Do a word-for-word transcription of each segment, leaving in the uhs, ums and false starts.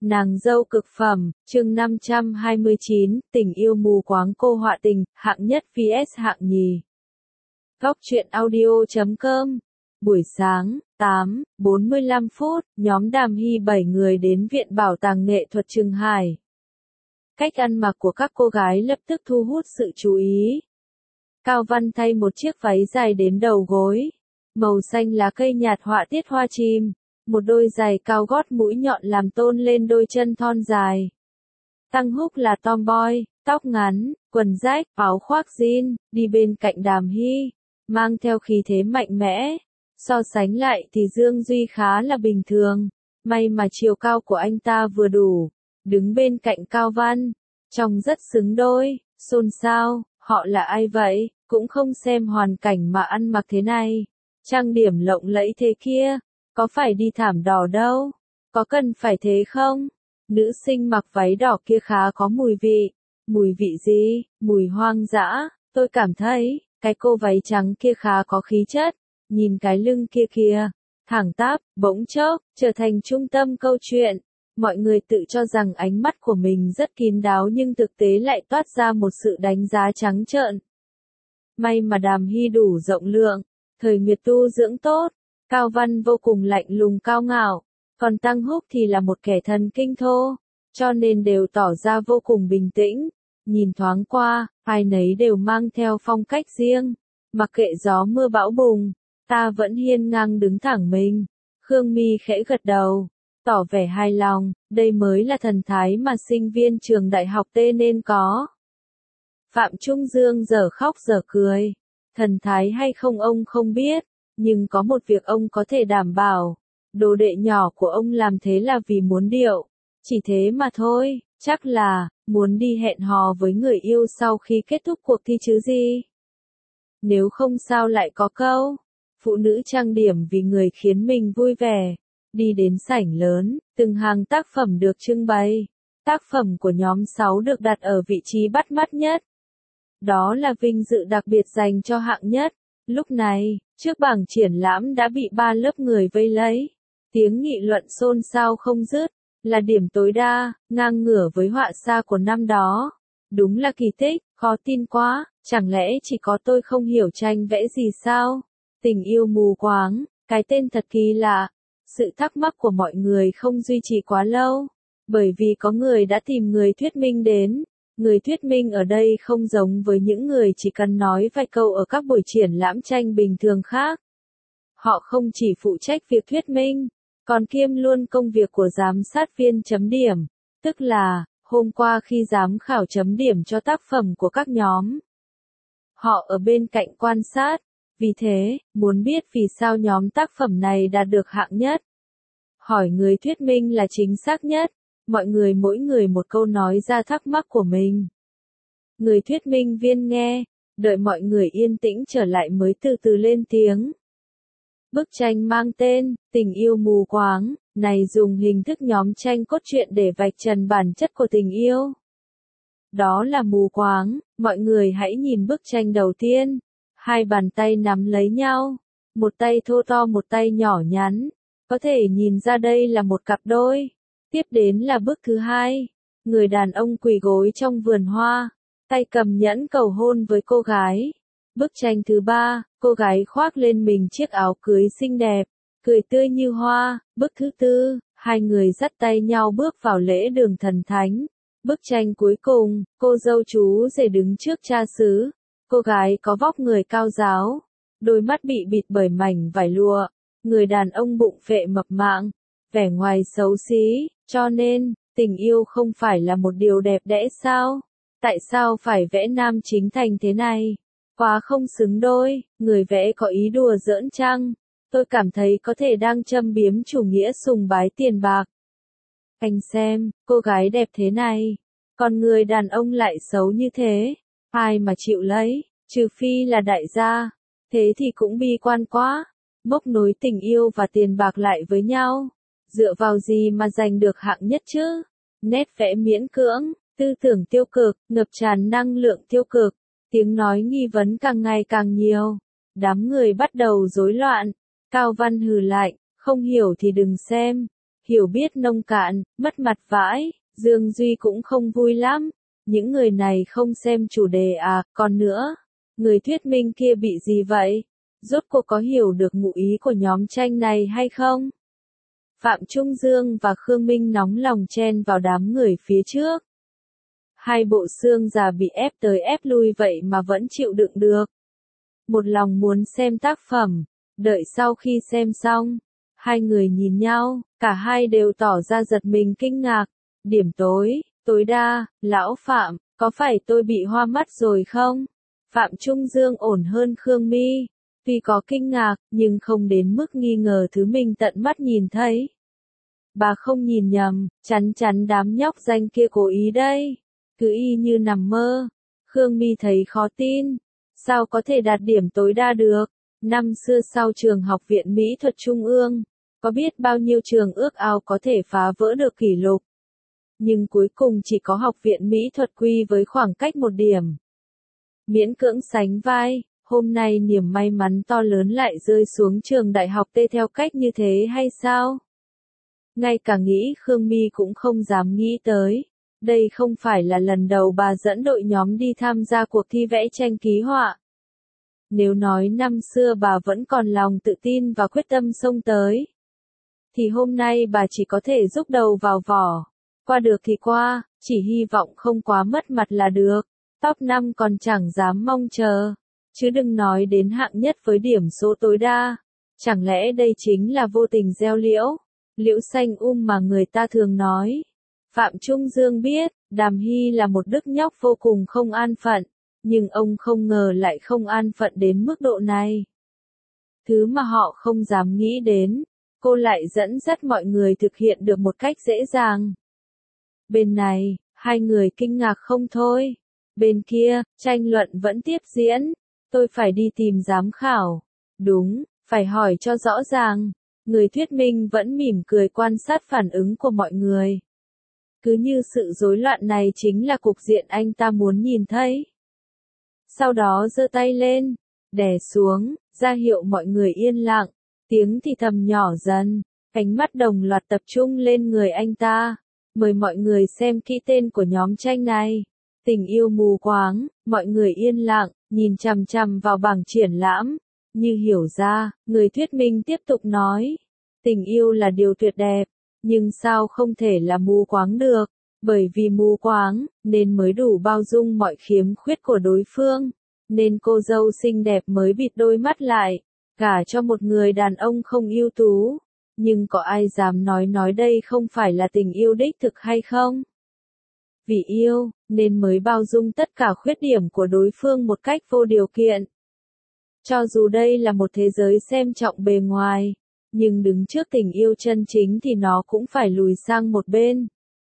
Nàng dâu cực phẩm, chương năm trăm hai mươi chín, tình yêu mù quáng cô họa tình, hạng nhất vs hạng nhì. Góc truyện audio chấm com. Buổi sáng, tám, bốn mươi lăm phút, nhóm Đàm Hy bảy người đến Viện Bảo tàng Nghệ thuật Trường Hải. Cách ăn mặc của các cô gái lập tức thu hút sự chú ý. Cao Văn thay một chiếc váy dài đến đầu gối, màu xanh lá cây nhạt họa tiết hoa chim. Một đôi giày cao gót mũi nhọn làm tôn lên đôi chân thon dài. Tăng Húc là tomboy, tóc ngắn, quần rách, áo khoác jean, đi bên cạnh Đàm Hy, mang theo khí thế mạnh mẽ. So sánh lại thì Dương Duy khá là bình thường, may mà chiều cao của anh ta vừa đủ, đứng bên cạnh Cao Văn, trông rất xứng đôi. Xôn xao, họ là ai vậy, cũng không xem hoàn cảnh mà ăn mặc thế này, trang điểm lộng lẫy thế kia. Có phải đi thảm đỏ đâu, có cần phải thế không? Nữ sinh mặc váy đỏ kia khá có mùi vị. Mùi vị gì? Mùi hoang dã. Tôi cảm thấy, cái cô váy trắng kia khá có khí chất. Nhìn cái lưng kia kìa, thẳng tắp, bỗng chốc, trở thành trung tâm câu chuyện. Mọi người tự cho rằng ánh mắt của mình rất kín đáo nhưng thực tế lại toát ra một sự đánh giá trắng trợn. May mà Đàm Hy đủ rộng lượng, thời Nguyệt tu dưỡng tốt. Cao Văn vô cùng lạnh lùng cao ngạo, còn Tăng Húc thì là một kẻ thần kinh thô, cho nên đều tỏ ra vô cùng bình tĩnh. Nhìn thoáng qua, ai nấy đều mang theo phong cách riêng, mặc kệ gió mưa bão bùng, ta vẫn hiên ngang đứng thẳng mình. Khương My khẽ gật đầu, tỏ vẻ hài lòng, đây mới là thần thái mà sinh viên trường đại học T nên có. Phạm Trung Dương giờ khóc giờ cười, thần thái hay không ông không biết. Nhưng có một việc ông có thể đảm bảo, đồ đệ nhỏ của ông làm thế là vì muốn điệu, chỉ thế mà thôi, chắc là, muốn đi hẹn hò với người yêu sau khi kết thúc cuộc thi chứ gì. Nếu không sao lại có câu, phụ nữ trang điểm vì người khiến mình vui vẻ, đi đến sảnh lớn, từng hàng tác phẩm được trưng bày, tác phẩm của nhóm sáu được đặt ở vị trí bắt mắt nhất. Đó là vinh dự đặc biệt dành cho hạng nhất. Lúc này, trước bảng triển lãm đã bị ba lớp người vây lấy. Tiếng nghị luận xôn xao không dứt, là điểm tối đa, ngang ngửa với họa xa của năm đó. Đúng là kỳ tích, khó tin quá, chẳng lẽ chỉ có tôi không hiểu tranh vẽ gì sao? Tình yêu mù quáng, cái tên thật kỳ lạ. Sự thắc mắc của mọi người không duy trì quá lâu, bởi vì có người đã tìm người thuyết minh đến. Người thuyết minh ở đây không giống với những người chỉ cần nói vài câu ở các buổi triển lãm tranh bình thường khác. Họ không chỉ phụ trách việc thuyết minh, còn kiêm luôn công việc của giám sát viên chấm điểm, tức là, hôm qua khi giám khảo chấm điểm cho tác phẩm của các nhóm. Họ ở bên cạnh quan sát, vì thế, muốn biết vì sao nhóm tác phẩm này đạt được hạng nhất. Hỏi người thuyết minh là chính xác nhất. Mọi người mỗi người một câu nói ra thắc mắc của mình. Người thuyết minh viên nghe, đợi mọi người yên tĩnh trở lại mới từ từ lên tiếng. Bức tranh mang tên, Tình yêu mù quáng, này dùng hình thức nhóm tranh cốt truyện để vạch trần bản chất của tình yêu. Đó là mù quáng, mọi người hãy nhìn bức tranh đầu tiên. Hai bàn tay nắm lấy nhau, một tay thô to một tay nhỏ nhắn. Có thể nhìn ra đây là một cặp đôi. Tiếp đến là bức thứ hai, người đàn ông quỳ gối trong vườn hoa, tay cầm nhẫn cầu hôn với cô gái. Bức tranh thứ ba, cô gái khoác lên mình chiếc áo cưới xinh đẹp, cười tươi như hoa. Bức thứ tư, hai người dắt tay nhau bước vào lễ đường thần thánh. Bức tranh cuối cùng, cô dâu chú rể đứng trước cha xứ. Cô gái có vóc người cao ráo, đôi mắt bị bịt bởi mảnh vải lụa. Người đàn ông bụng phệ mập mạng, vẻ ngoài xấu xí. Cho nên, tình yêu không phải là một điều đẹp đẽ sao? Tại sao phải vẽ nam chính thành thế này? Quá không xứng đôi, người vẽ có ý đùa giỡn chăng? Tôi cảm thấy có thể đang châm biếm chủ nghĩa sùng bái tiền bạc. Anh xem, cô gái đẹp thế này, còn người đàn ông lại xấu như thế. Ai mà chịu lấy, trừ phi là đại gia. Thế thì cũng bi quan quá. Móc nối tình yêu và tiền bạc lại với nhau. Dựa vào gì mà giành được hạng nhất chứ? Nét vẽ miễn cưỡng, tư tưởng tiêu cực, ngập tràn năng lượng tiêu cực, tiếng nói nghi vấn càng ngày càng nhiều. Đám người bắt đầu rối loạn. Cao Văn hừ lạnh, không hiểu thì đừng xem. hiểu biết nông cạn, mất mặt vãi, Dương Duy cũng không vui lắm. Những người này không xem chủ đề à, còn nữa, người thuyết minh kia bị gì vậy? Rốt cuộc có hiểu được ngụ ý của nhóm tranh này hay không? Phạm Trung Dương và Khương Minh nóng lòng chen vào đám người phía trước. Hai bộ xương già bị ép tới ép lui vậy mà vẫn chịu đựng được. Một lòng muốn xem tác phẩm, đợi sau khi xem xong, hai người nhìn nhau, cả hai đều tỏ ra giật mình kinh ngạc. Điểm tối, tối đa, lão Phạm, có phải tôi bị hoa mắt rồi không? Phạm Trung Dương ổn hơn Khương My, tuy có kinh ngạc, nhưng không đến mức nghi ngờ thứ mình tận mắt nhìn thấy. Bà không nhìn nhầm, chắn chắn đám nhóc danh kia cố ý đây, cứ y như nằm mơ. Khương My thấy khó tin, sao có thể đạt điểm tối đa được? Năm xưa sau trường học viện Mỹ thuật Trung ương, có biết bao nhiêu trường ước ao có thể phá vỡ được kỷ lục. Nhưng cuối cùng chỉ có học viện Mỹ thuật quy với khoảng cách một điểm. Miễn cưỡng sánh vai, hôm nay niềm may mắn to lớn lại rơi xuống trường đại học T theo cách như thế hay sao? Ngay cả nghĩ Khương My cũng không dám nghĩ tới. Đây không phải là lần đầu bà dẫn đội nhóm đi tham gia cuộc thi vẽ tranh ký họa. Nếu nói năm xưa bà vẫn còn lòng tự tin và quyết tâm xông tới, thì hôm nay bà chỉ có thể rúc đầu vào vỏ. Qua được thì qua, chỉ hy vọng không quá mất mặt là được. Top năm còn chẳng dám mong chờ, chứ đừng nói đến hạng nhất với điểm số tối đa. Chẳng lẽ đây chính là vô tình gieo liễu, liễu xanh um mà người ta thường nói. Phạm Trung Dương biết, Đàm Hy là một đức nhóc vô cùng không an phận, nhưng ông không ngờ lại không an phận đến mức độ này. Thứ mà họ không dám nghĩ đến, cô lại dẫn dắt mọi người thực hiện được một cách dễ dàng. Bên này, hai người kinh ngạc không thôi. Bên kia, tranh luận vẫn tiếp diễn. Tôi phải đi tìm giám khảo. Đúng, phải hỏi cho rõ ràng. Người thuyết minh vẫn mỉm cười quan sát phản ứng của mọi người. Cứ như sự rối loạn này chính là cục diện anh ta muốn nhìn thấy. Sau đó giơ tay lên, đè xuống, ra hiệu mọi người yên lặng. Tiếng thì thầm nhỏ dần, ánh mắt đồng loạt tập trung lên người anh ta. Mời mọi người xem kỹ tên của nhóm tranh này. Tình yêu mù quáng, mọi người yên lặng, nhìn chằm chằm vào bảng triển lãm. Như hiểu ra, người thuyết minh tiếp tục nói. Tình yêu là điều tuyệt đẹp, nhưng sao không thể là mù quáng được? Bởi vì mù quáng, nên mới đủ bao dung mọi khiếm khuyết của đối phương. Nên cô dâu xinh đẹp mới bịt đôi mắt lại, gả cho một người đàn ông không ưu tú. Nhưng có ai dám nói nói đây không phải là tình yêu đích thực hay không? Vì yêu, nên mới bao dung tất cả khuyết điểm của đối phương một cách vô điều kiện. Cho dù đây là một thế giới xem trọng bề ngoài, nhưng đứng trước tình yêu chân chính thì nó cũng phải lùi sang một bên.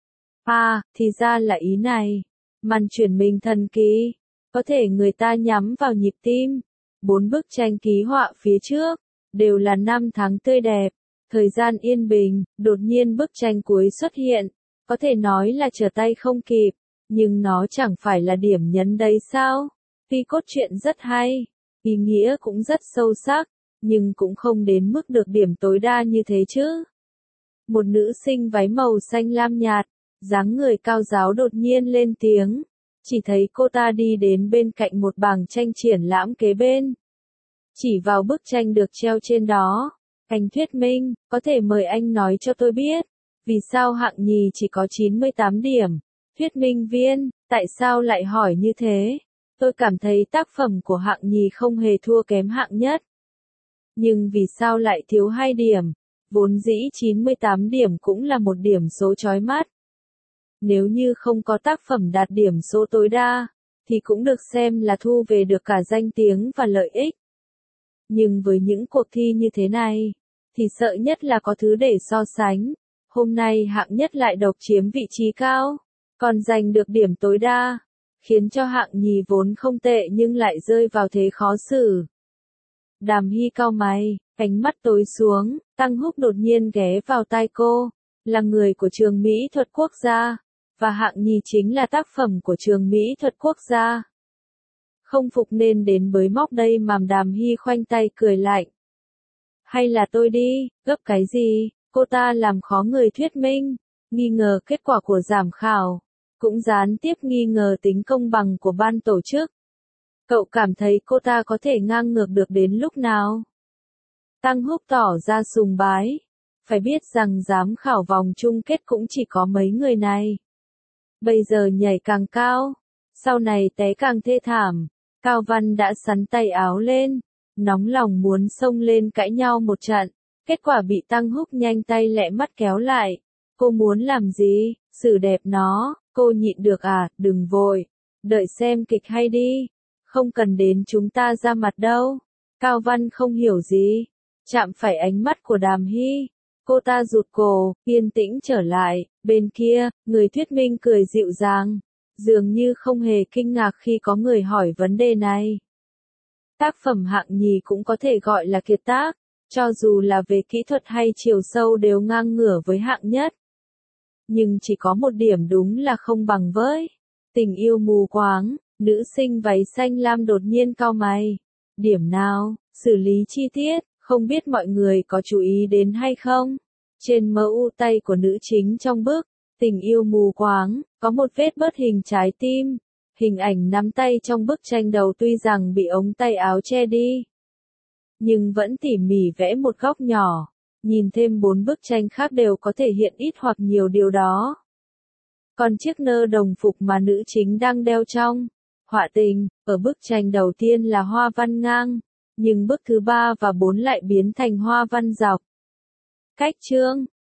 À, thì ra là ý này. Màn chuyển mình thần kỳ. Có thể người ta nhắm vào nhịp tim. Bốn bức tranh ký họa phía trước, đều là năm tháng tươi đẹp. Thời gian yên bình, đột nhiên bức tranh cuối xuất hiện. Có thể nói là trở tay không kịp. Nhưng nó chẳng phải là điểm nhấn đấy sao? Tuy cốt truyện rất hay, ý nghĩa cũng rất sâu sắc, nhưng cũng không đến mức được điểm tối đa như thế chứ. Một nữ sinh váy màu xanh lam nhạt, dáng người cao ráo đột nhiên lên tiếng. Chỉ thấy cô ta đi đến bên cạnh một bảng tranh triển lãm kế bên. Chỉ vào bức tranh được treo trên đó. Anh thuyết minh, có thể mời anh nói cho tôi biết, vì sao hạng nhì chỉ có chín mươi tám điểm. Thuyết minh viên, tại sao lại hỏi như thế? Tôi cảm thấy tác phẩm của hạng nhì không hề thua kém hạng nhất. Nhưng vì sao lại thiếu hai điểm? Vốn dĩ chín mươi tám điểm cũng là một điểm số chói mắt. Nếu như không có tác phẩm đạt điểm số tối đa, thì cũng được xem là thu về được cả danh tiếng và lợi ích. Nhưng với những cuộc thi như thế này, thì sợ nhất là có thứ để so sánh. Hôm nay hạng nhất lại độc chiếm vị trí cao, còn giành được điểm tối đa, khiến cho hạng nhì vốn không tệ nhưng lại rơi vào thế khó xử. Đàm Hy cau mày, ánh mắt tối xuống, Tăng Húc đột nhiên ghé vào tai cô, là người của trường Mỹ thuật quốc gia, và hạng nhì chính là tác phẩm của trường Mỹ thuật quốc gia. Không phục nên đến bới móc đây mà Đàm Hy khoanh tay cười lạnh. Hay là tôi đi, gấp cái gì, cô ta làm khó người thuyết minh, nghi ngờ kết quả của giám khảo, cũng gián tiếp nghi ngờ tính công bằng của ban tổ chức. Cậu cảm thấy cô ta có thể ngang ngược được đến lúc nào? Tăng Húc tỏ ra sùng bái. Phải biết rằng giám khảo vòng chung kết cũng chỉ có mấy người này. Bây giờ nhảy càng cao, sau này té càng thê thảm. Cao Văn đã sắn tay áo lên, nóng lòng muốn xông lên cãi nhau một trận. Kết quả bị Tăng Húc nhanh tay lẹ mắt kéo lại. Cô muốn làm gì? Xử đẹp nó, cô nhịn được à, đừng vội. Đợi xem kịch hay đi. Không cần đến chúng ta ra mặt đâu. Cao Văn không hiểu gì. Chạm phải ánh mắt của Đàm Hy. Cô ta rụt cổ, yên tĩnh trở lại. Bên kia, người thuyết minh cười dịu dàng. Dường như không hề kinh ngạc khi có người hỏi vấn đề này. Tác phẩm hạng nhì cũng có thể gọi là kiệt tác. Cho dù là về kỹ thuật hay chiều sâu đều ngang ngửa với hạng nhất. Nhưng chỉ có một điểm đúng là không bằng với Tình yêu mù quáng. Nữ sinh váy xanh lam đột nhiên cau mày. Điểm nào? Xử lý chi tiết, không biết mọi người có chú ý đến hay không? Trên mẫu tay của nữ chính trong bức Tình yêu mù quáng, có một vết bớt hình trái tim. Hình ảnh nắm tay trong bức tranh đầu tuy rằng bị ống tay áo che đi, nhưng vẫn tỉ mỉ vẽ một góc nhỏ. Nhìn thêm bốn bức tranh khác đều có thể hiện ít hoặc nhiều điều đó. Còn chiếc nơ đồng phục mà nữ chính đang đeo trong họa tình, ở bức tranh đầu tiên là hoa văn ngang, nhưng bức thứ ba và bốn lại biến thành hoa văn dọc. Cách chương